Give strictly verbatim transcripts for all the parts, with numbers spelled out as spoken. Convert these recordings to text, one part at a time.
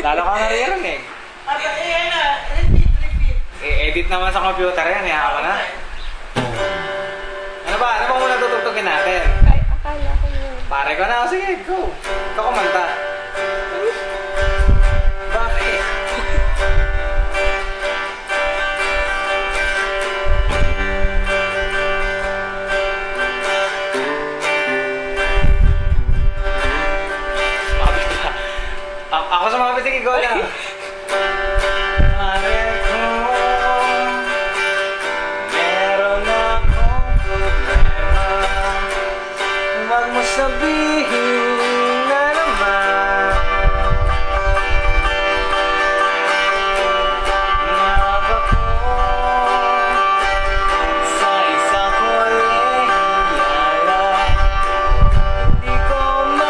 Lalo ka naririnig. At ayan na, repeat, repeat. I-edit naman sa computer yan, yahan mo na. Ano ba? Ano ba muna tutugtugin natin? Ay, akala ko yun. Pare ko na. Sige, go. Ikaw kumanta. Bakit? Sumabit ka. A- ako sumabit. Sige, go na. Pare ko, meron akong problema. Huwag mo sabihin na naman Naba ko sa isang kolehiyala. Hindi ko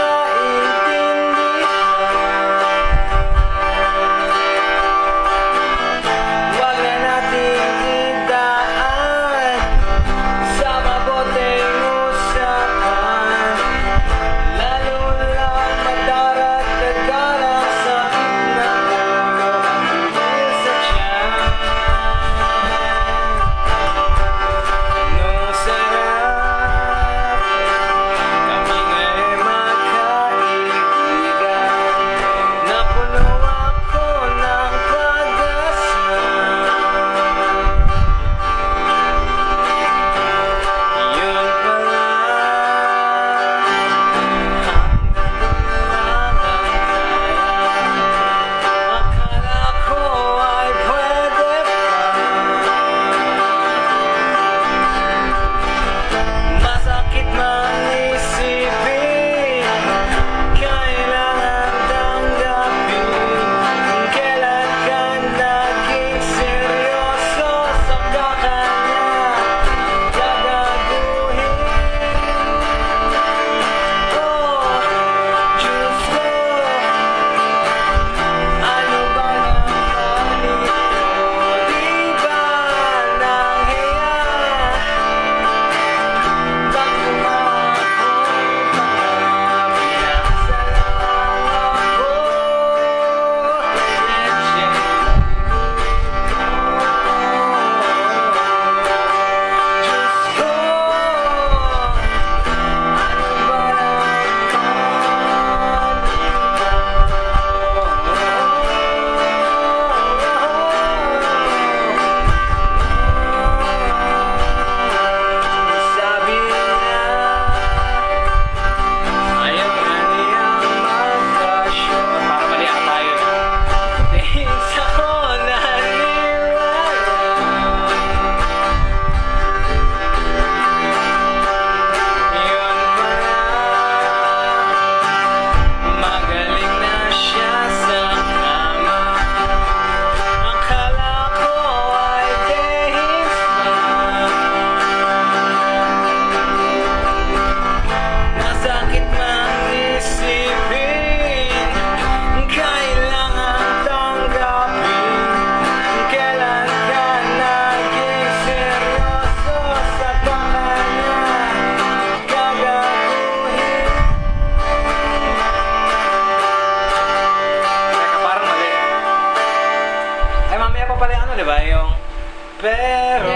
maintindihan. Huwag na nating idaan sa mabuting usapan. Lalo lang madarat-dagan ang sakit na ulo dahil sa tiyan. Nung sarap kami nga'y magkaibigan, napuno ako ng pag-asa. Yun pala, akala ko ay pwede pa. Masakit man isipin, kailangan tanggapin. Kailan ka naging seryoso sa kakanya gagaguhin? Oh, Diyos ko, ano ba naman ito? Di ba nanghiya? Pag kumakong pinasa lang ako. Diyos ko, ano ba naman? Sabi niya, ayaw na niyang magkasyon. Para mali ang tayo. Days ako naniwala. Yun pala, magaling na siya sa kama. Akala ko ay days lang. Masakit mang isipin, kailangan tanggapin. Kailan ka naging seryoso sa kakanya gagaguhin? Teka, parang mali. Ay, mamaya pa pala yung ano, di ba? Yung pero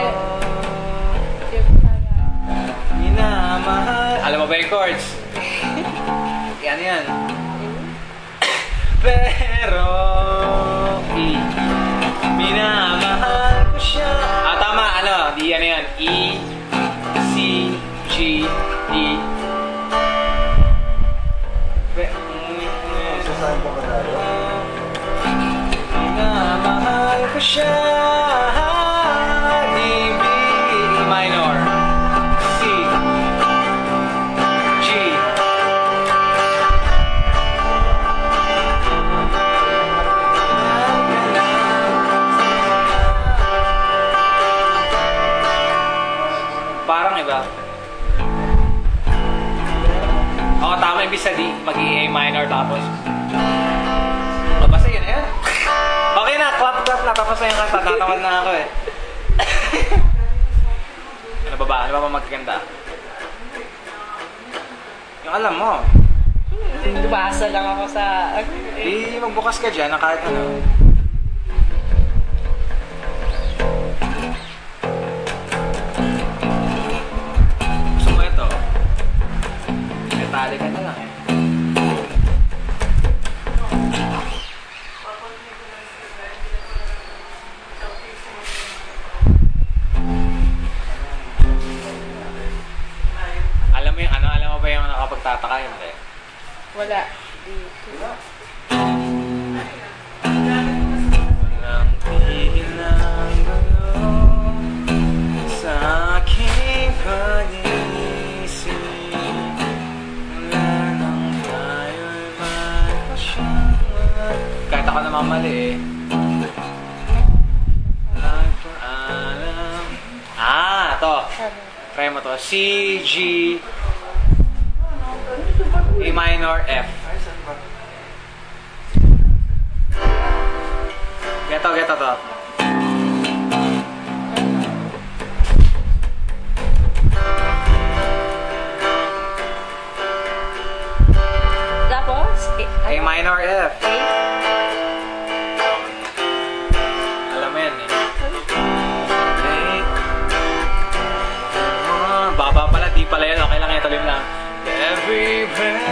minamahal. Alam mo ba yung chords? Yan yan. Pero E. Minamahal ko siya. Ah, tama. Ano? Di ano yan. E, C, G, E. Pe- Sasaan po ka tayo? Minamahal ko siya. D, B, E minor. C, G. Parang iba. Oo, tama yung bisa D. Mag-i-A minor tapos. O, basta yun, eh. Okay na, clap, clap na. Tapos na yung kanta. Tatamad na ako eh. Ano ba ba? Ano ba ba magaganda? Yung alam mo. Dumasa lang ako sa... Di magbukas ka dyan na kahit ano. Gusto mo ito? Metallica na lang eh. Alam mo yung ano? Alam mo ba yung nakapagtataka yun eh? Wala. Dito. Walang tigil ng gulo sa aking pag-iisip. Wala nang tayo'y magpasyawan. Kahit ako namamali eh. Nagpaalam. Ah, to. Try mo to. C, G, A minor, F. Geto, geto to. Tapos, A minor, F. A. Alam mo yan eh. Ah, baba pala, di pala yan. Okay lang yan, talim lang. Every breath